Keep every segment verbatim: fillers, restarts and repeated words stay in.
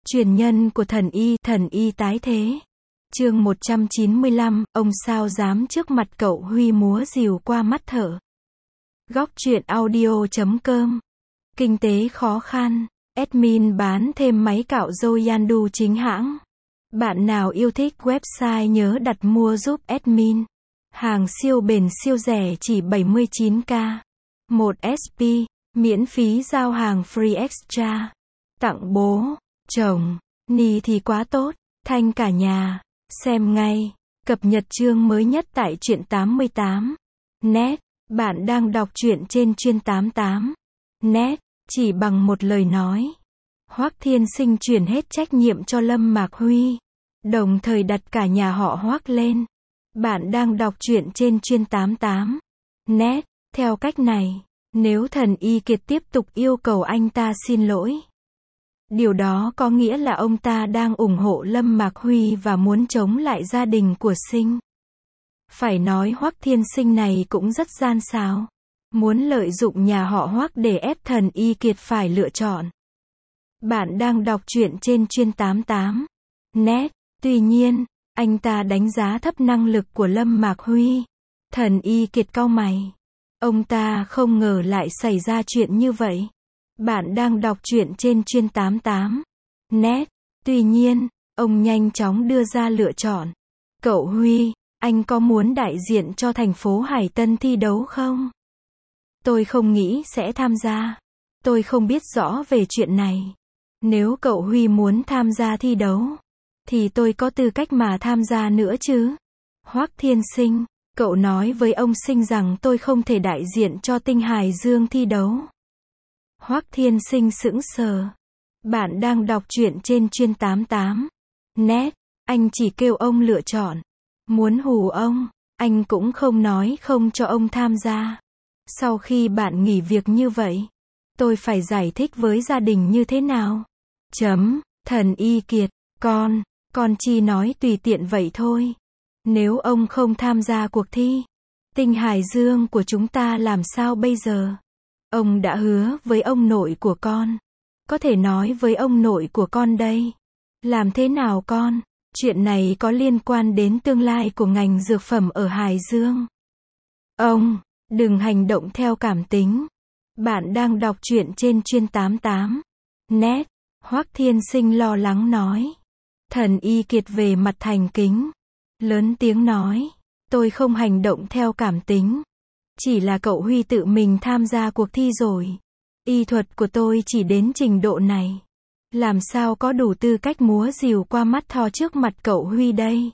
Truyền nhân của thần y, thần y tái thế. Chương một trăm chín mươi lăm, ông sao dám trước mặt cậu Huy múa rìu qua mắt thợ. Góc truyện audio chấm com. Kinh tế khó khăn, admin bán thêm máy cạo râu Yandu chính hãng. Bạn nào yêu thích website nhớ đặt mua giúp admin. Hàng siêu bền siêu rẻ chỉ bảy mươi chín k. một ét pê, miễn phí giao hàng free extra. Tặng bố, chồng, ni thì quá tốt, thanh cả nhà. Xem ngay, cập nhật chương mới nhất tại truyện tám mươi tám. Net, bạn đang đọc truyện trên chuyên tám mươi tám. Net, chỉ bằng một lời nói. Hoắc Thiên Sinh chuyển hết trách nhiệm cho Lâm Mạc Huy, đồng thời đặt cả nhà họ Hoắc lên. Bạn đang đọc truyện trên chuyên tám mươi tám. Net, theo cách này, nếu thần Y Kiệt tiếp tục yêu cầu anh ta xin lỗi, điều đó có nghĩa là ông ta đang ủng hộ Lâm Mạc Huy và muốn chống lại gia đình của Sinh. Phải nói Hoắc Thiên Sinh này cũng rất gian xảo, muốn lợi dụng nhà họ Hoắc để ép thần Y Kiệt phải lựa chọn. Bạn đang đọc truyện trên chuyên tám mươi tám. Net, tuy nhiên, anh ta đánh giá thấp năng lực của Lâm Mạc Huy. Thần Y Kiệt cau mày. Ông ta không ngờ lại xảy ra chuyện như vậy. Bạn đang đọc truyện trên chuyên tám mươi tám. Net, tuy nhiên, ông nhanh chóng đưa ra lựa chọn. Cậu Huy, anh có muốn đại diện cho thành phố Hải Tân thi đấu không? Tôi không nghĩ sẽ tham gia. Tôi không biết rõ về chuyện này. Nếu cậu Huy muốn tham gia thi đấu, thì tôi có tư cách mà tham gia nữa chứ? Hoắc Thiên Sinh, cậu nói với ông Sinh rằng tôi không thể đại diện cho Tinh Hải Dương thi đấu. Hoắc Thiên Sinh sững sờ. Bạn đang đọc truyện trên chuyên tám mươi tám. Net, anh chỉ kêu ông lựa chọn. Muốn hù ông, anh cũng không nói không cho ông tham gia. Sau khi bạn nghỉ việc như vậy, tôi phải giải thích với gia đình như thế nào? Chấm, thần Y Kiệt, con, con chỉ nói tùy tiện vậy thôi. Nếu ông không tham gia cuộc thi, Tinh Hải Dương của chúng ta làm sao bây giờ? Ông đã hứa với ông nội của con. Có thể nói với ông nội của con đây. Làm thế nào con? Chuyện này có liên quan đến tương lai của ngành dược phẩm ở Hải Dương. Ông, đừng hành động theo cảm tính. Bạn đang đọc truyện trên chuyên tám mươi tám. Net, Hoắc Thiên Sinh lo lắng nói. Thần Y Kiệt về mặt thành kính, lớn tiếng nói. Tôi không hành động theo cảm tính. Chỉ là cậu Huy tự mình tham gia cuộc thi rồi. Y thuật của tôi chỉ đến trình độ này. Làm sao có đủ tư cách múa rìu qua mắt thò trước mặt cậu Huy đây?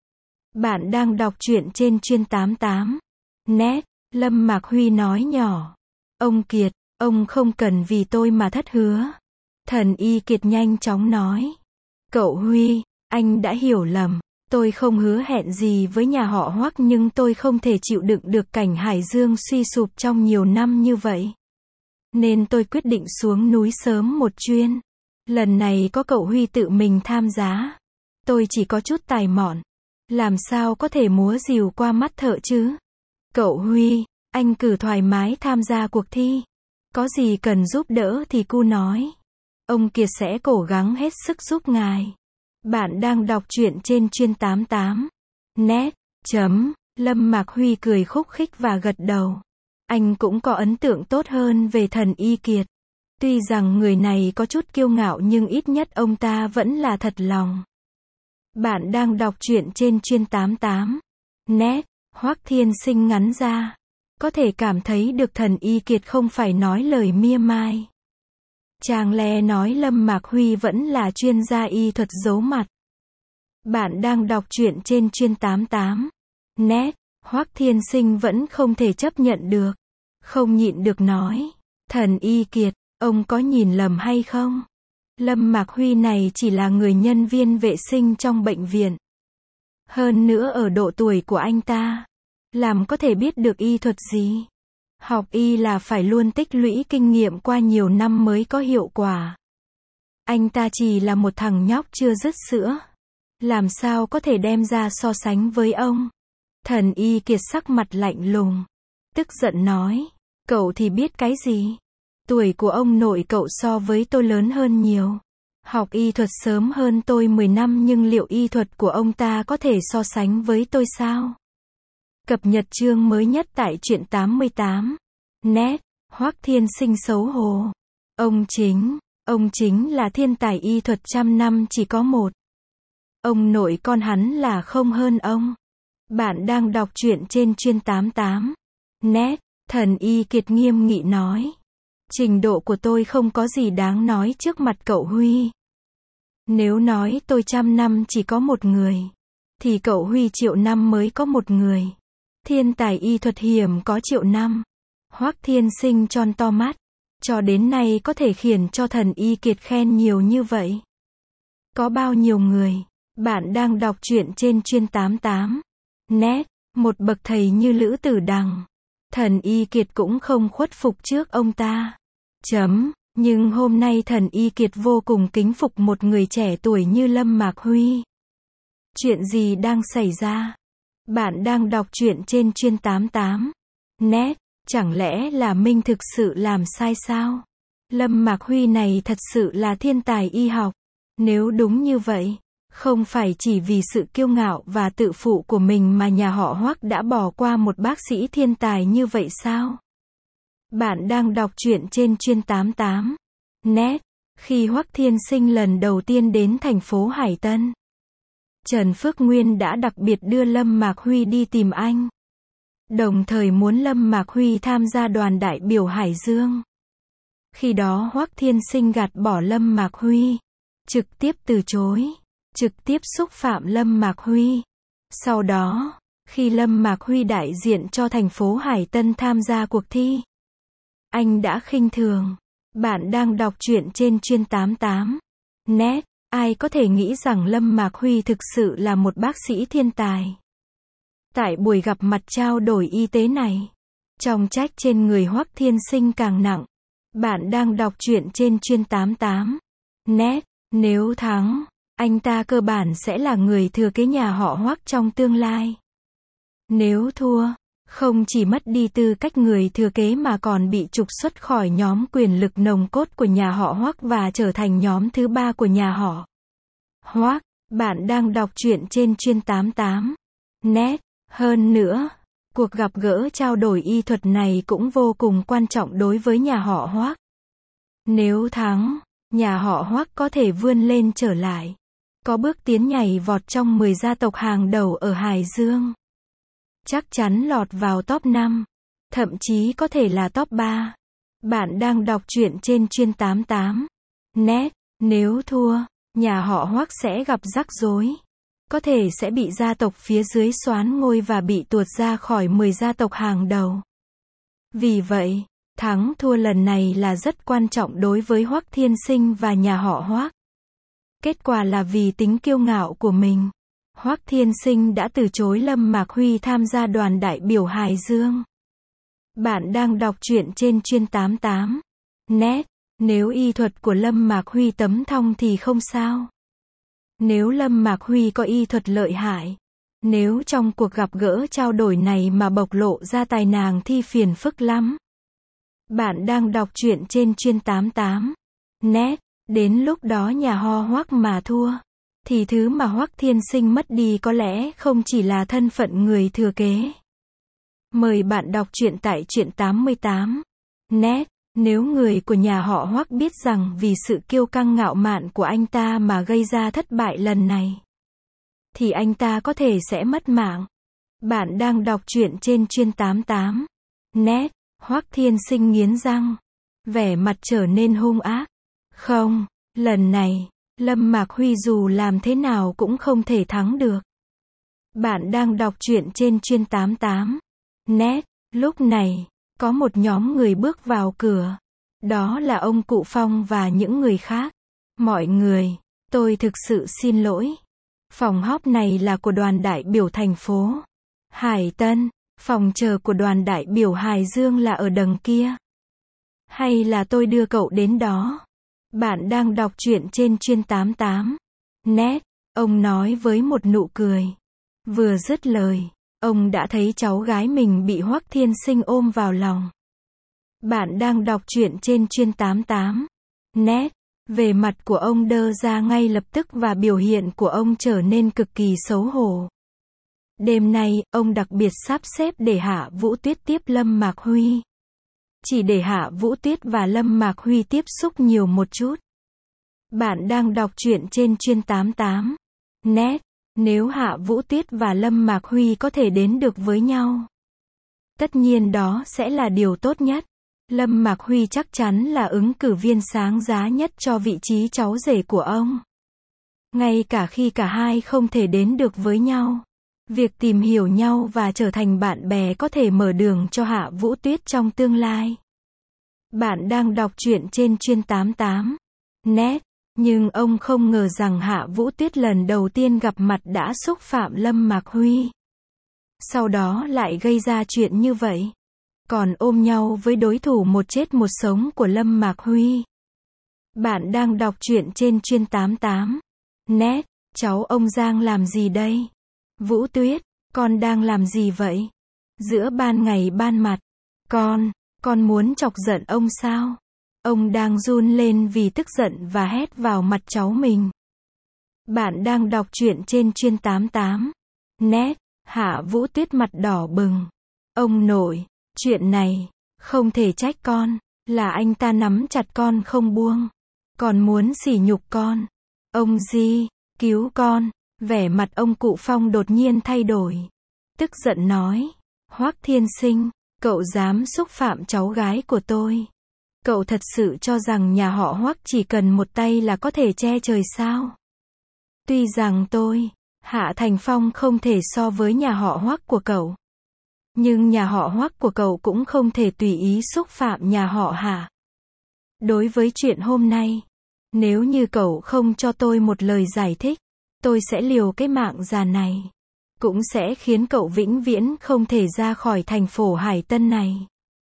Bạn đang đọc truyện trên chuyên tám mươi tám. Net, Lâm Mạc Huy nói nhỏ. Ông Kiệt, ông không cần vì tôi mà thất hứa. Thần Y Kiệt nhanh chóng nói. Cậu Huy, anh đã hiểu lầm. Tôi không hứa hẹn gì với nhà họ Hoắc nhưng tôi không thể chịu đựng được cảnh Hải Dương suy sụp trong nhiều năm như vậy. Nên tôi quyết định xuống núi sớm một chuyến. Lần này có cậu Huy tự mình tham gia. Tôi chỉ có chút tài mọn. Làm sao có thể múa rìu qua mắt thợ chứ? Cậu Huy, anh cứ thoải mái tham gia cuộc thi. Có gì cần giúp đỡ thì cu nói. Ông Kiệt sẽ cố gắng hết sức giúp ngài. Bạn đang đọc truyện trên chuyên tám mươi tám. Net, chấm, Lâm Mạc Huy cười khúc khích và gật đầu. Anh cũng có ấn tượng tốt hơn về thần Y Kiệt. Tuy rằng người này có chút kiêu ngạo nhưng ít nhất ông ta vẫn là thật lòng. Bạn đang đọc truyện trên chuyên tám mươi tám. Net, Hoắc Thiên Sinh ngắn ra. Có thể cảm thấy được thần Y Kiệt không phải nói lời mia mai. Chàng lè nói Lâm Mạc Huy vẫn là chuyên gia y thuật giấu mặt. Bạn đang đọc truyện trên chuyên tám mươi tám. Net, Hoắc Thiên Sinh vẫn không thể chấp nhận được. Không nhịn được nói. Thần Y Kiệt, ông có nhìn lầm hay không? Lâm Mạc Huy này chỉ là người nhân viên vệ sinh trong bệnh viện. Hơn nữa ở độ tuổi của anh ta, làm có thể biết được y thuật gì? Học y là phải luôn tích lũy kinh nghiệm qua nhiều năm mới có hiệu quả. Anh ta chỉ là một thằng nhóc chưa dứt sữa. Làm sao có thể đem ra so sánh với ông? Thần Y Kiệt sắc mặt lạnh lùng. Tức giận nói. Cậu thì biết cái gì? Tuổi của ông nội cậu so với tôi lớn hơn nhiều. Học y thuật sớm hơn tôi mười năm nhưng liệu y thuật của ông ta có thể so sánh với tôi sao? Cập nhật chương mới nhất tại truyện tám mươi tám. Net, Hoắc Thiên Sinh xấu hổ. Ông chính, ông chính là thiên tài y thuật trăm năm chỉ có một. Ông nội con hắn là không hơn ông. Bạn đang đọc truyện trên truyện tám mươi tám. Net, Thần Y Kiệt nghiêm nghị nói. Trình độ của tôi không có gì đáng nói trước mặt cậu Huy. Nếu nói tôi trăm năm chỉ có một người, thì cậu Huy triệu năm mới có một người. Thiên tài y thuật hiểm có triệu năm. Hoắc Thiên Sinh tròn to mắt. Cho đến nay có thể khiến cho Thần Y Kiệt khen nhiều như vậy. Có bao nhiêu người? Bạn đang đọc truyện trên truyện tám mươi tám. Net, một bậc thầy như Lữ Tử Đằng. Thần Y Kiệt cũng không khuất phục trước ông ta. Chấm. Nhưng hôm nay Thần Y Kiệt vô cùng kính phục một người trẻ tuổi như Lâm Mạc Huy. Chuyện gì đang xảy ra? Bạn đang đọc truyện trên truyện tám mươi tám. Net, chẳng lẽ là Minh thực sự làm sai sao? Lâm Mạc Huy này thật sự là thiên tài y học. Nếu đúng như vậy, không phải chỉ vì sự kiêu ngạo và tự phụ của mình mà nhà họ Hoắc đã bỏ qua một bác sĩ thiên tài như vậy sao? Bạn đang đọc truyện trên truyện tám mươi tám. Net, khi Hoắc Thiên Sinh lần đầu tiên đến thành phố Hải Tân, Trần Phước Nguyên đã đặc biệt đưa Lâm Mạc Huy đi tìm anh. Đồng thời muốn Lâm Mạc Huy tham gia đoàn đại biểu Hải Dương. Khi đó Hoắc Thiên Sinh gạt bỏ Lâm Mạc Huy, trực tiếp từ chối, trực tiếp xúc phạm Lâm Mạc Huy. Sau đó, khi Lâm Mạc Huy đại diện cho thành phố Hải Tân tham gia cuộc thi, anh đã khinh thường. Bạn đang đọc truyện trên truyện tám mươi tám. Net, ai có thể nghĩ rằng Lâm Mạc Huy thực sự là một bác sĩ thiên tài. Tại buổi gặp mặt trao đổi y tế này, trọng trách trên người Hoắc Thiên Sinh càng nặng. Bạn đang đọc truyện trên truyện tám mươi tám. Net, nếu thắng, anh ta cơ bản sẽ là người thừa kế nhà họ Hoắc trong tương lai. Nếu thua, không chỉ mất đi tư cách người thừa kế mà còn bị trục xuất khỏi nhóm quyền lực nòng cốt của nhà họ Hoắc và trở thành nhóm thứ ba của nhà họ Hoắc. Bạn đang đọc truyện trên truyện tám mươi tám. Net, hơn nữa, cuộc gặp gỡ trao đổi y thuật này cũng vô cùng quan trọng đối với nhà họ Hoắc. Nếu thắng, nhà họ Hoắc có thể vươn lên trở lại, có bước tiến nhảy vọt trong mười gia tộc hàng đầu ở Hải Dương. Chắc chắn lọt vào top năm, thậm chí có thể là top ba. Bạn đang đọc truyện trên truyện tám mươi tám. Net, nếu thua, nhà họ Hoắc sẽ gặp rắc rối. Có thể sẽ bị gia tộc phía dưới soán ngôi và bị tuột ra khỏi mười gia tộc hàng đầu. Vì vậy, thắng thua lần này là rất quan trọng đối với Hoắc Thiên Sinh và nhà họ Hoắc. Kết quả là vì tính kiêu ngạo của mình, Hoắc Thiên Sinh đã từ chối Lâm Mạc Huy tham gia đoàn đại biểu Hải Dương. Bạn đang đọc truyện trên truyện tám mươi tám. Net, nếu y thuật của Lâm Mạc Huy tấm thong thì không sao. Nếu Lâm Mạc Huy có y thuật lợi hại, nếu trong cuộc gặp gỡ trao đổi này mà bộc lộ ra tài nàng thì phiền phức lắm. Bạn đang đọc truyện trên truyện tám mươi tám. Net, đến lúc đó nhà họ Hoắc mà thua, thì thứ mà Hoắc Thiên Sinh mất đi có lẽ không chỉ là thân phận người thừa kế. Mời bạn đọc truyện tại truyện tám mươi tám. Net, nếu người của nhà họ Hoắc biết rằng vì sự kiêu căng ngạo mạn của anh ta mà gây ra thất bại lần này, thì anh ta có thể sẽ mất mạng. Bạn đang đọc truyện trên truyện tám mươi tám. Net, Hoắc Thiên Sinh nghiến răng, vẻ mặt trở nên hung ác. Không, lần này, Lâm Mạc Huy dù làm thế nào cũng không thể thắng được. Bạn đang đọc truyện trên truyện tám mươi tám. Net, lúc này, có một nhóm người bước vào cửa. Đó là ông Cụ Phong và những người khác. Mọi người, tôi thực sự xin lỗi. Phòng họp này là của đoàn đại biểu thành phố Hải Tân. Phòng chờ của đoàn đại biểu Hải Dương là ở đằng kia. Hay là tôi đưa cậu đến đó? Bạn đang đọc truyện trên truyện tám mươi tám. Net, ông nói với một nụ cười. Vừa dứt lời, ông đã thấy cháu gái mình bị Hoắc Thiên Sinh ôm vào lòng. Bạn đang đọc truyện trên truyện tám mươi tám. Net, Vẻ mặt của ông đơ ra ngay lập tức và biểu hiện của ông trở nên cực kỳ xấu hổ. Đêm nay, ông đặc biệt sắp xếp để Hạ Vũ Tuyết tiếp Lâm Mạc Huy. Chỉ để Hạ Vũ Tuyết và Lâm Mạc Huy tiếp xúc nhiều một chút. Bạn đang đọc truyện trên Chuyên tám tám net. Nếu Hạ Vũ Tuyết và Lâm Mạc Huy có thể đến được với nhau, tất nhiên đó sẽ là điều tốt nhất. Lâm Mạc Huy chắc chắn là ứng cử viên sáng giá nhất cho vị trí cháu rể của ông. Ngay cả khi cả hai không thể đến được với nhau, việc tìm hiểu nhau và trở thành bạn bè có thể mở đường cho Hạ Vũ Tuyết trong tương lai. Bạn đang đọc truyện trên Chuyên tám tám net. Nhưng ông không ngờ rằng Hạ Vũ Tuyết lần đầu tiên gặp mặt đã xúc phạm Lâm Mạc Huy. Sau đó lại gây ra chuyện như vậy. Còn ôm nhau với đối thủ một chết một sống của Lâm Mạc Huy. Bạn đang đọc truyện trên Chuyên tám tám net. Cháu ông Giang làm gì đây? Vũ Tuyết, con đang làm gì vậy? Giữa ban ngày ban mặt. Con, con muốn chọc giận ông sao? Ông đang run lên vì tức giận và hét vào mặt cháu mình. Bạn đang đọc truyện trên Chuyên tám tám net. Hạ Vũ Tuyết mặt đỏ bừng. Ông nội, chuyện này, không thể trách con, là anh ta nắm chặt con không buông. Còn muốn sỉ nhục con. Ông Di, cứu con. Vẻ mặt ông cụ Phong đột nhiên thay đổi. Tức giận nói. Hoắc Thiên Sinh, cậu dám xúc phạm cháu gái của tôi. Cậu thật sự cho rằng nhà họ Hoắc chỉ cần một tay là có thể che trời sao? Tuy rằng tôi, Hạ Thành Phong không thể so với nhà họ Hoắc của cậu. Nhưng nhà họ Hoắc của cậu cũng không thể tùy ý xúc phạm nhà họ Hạ. Đối với chuyện hôm nay, nếu như cậu không cho tôi một lời giải thích, tôi sẽ liều cái mạng già này. Cũng sẽ khiến cậu vĩnh viễn không thể ra khỏi thành phố Hải Tân này.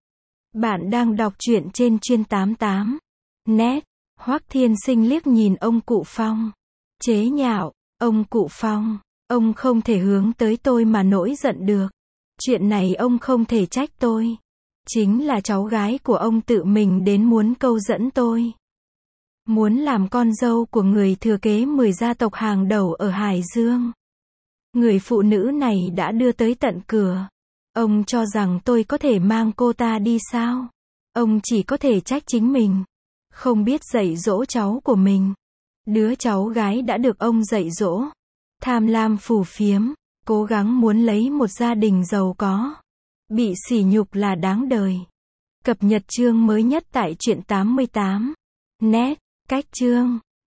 Bạn đang đọc truyện trên Chuyên tám tám net. Hoắc Thiên Sinh liếc nhìn ông cụ Phong. Chế nhạo, ông cụ Phong, ông không thể hướng tới tôi mà nổi giận được. Chuyện này ông không thể trách tôi. Chính là cháu gái của ông tự mình đến muốn câu dẫn tôi. Muốn làm con dâu của người thừa kế mười gia tộc hàng đầu ở Hải Dương. Người phụ nữ này đã đưa tới tận cửa. Ông cho rằng tôi có thể mang cô ta đi sao? Ông chỉ có thể trách chính mình. Không biết dạy dỗ cháu của mình. Đứa cháu gái đã được ông dạy dỗ. Tham lam phù phiếm. Cố gắng muốn lấy một gia đình giàu có. Bị sỉ nhục là đáng đời. Cập nhật chương mới nhất tại Truyện tám mươi tám net. Cách chương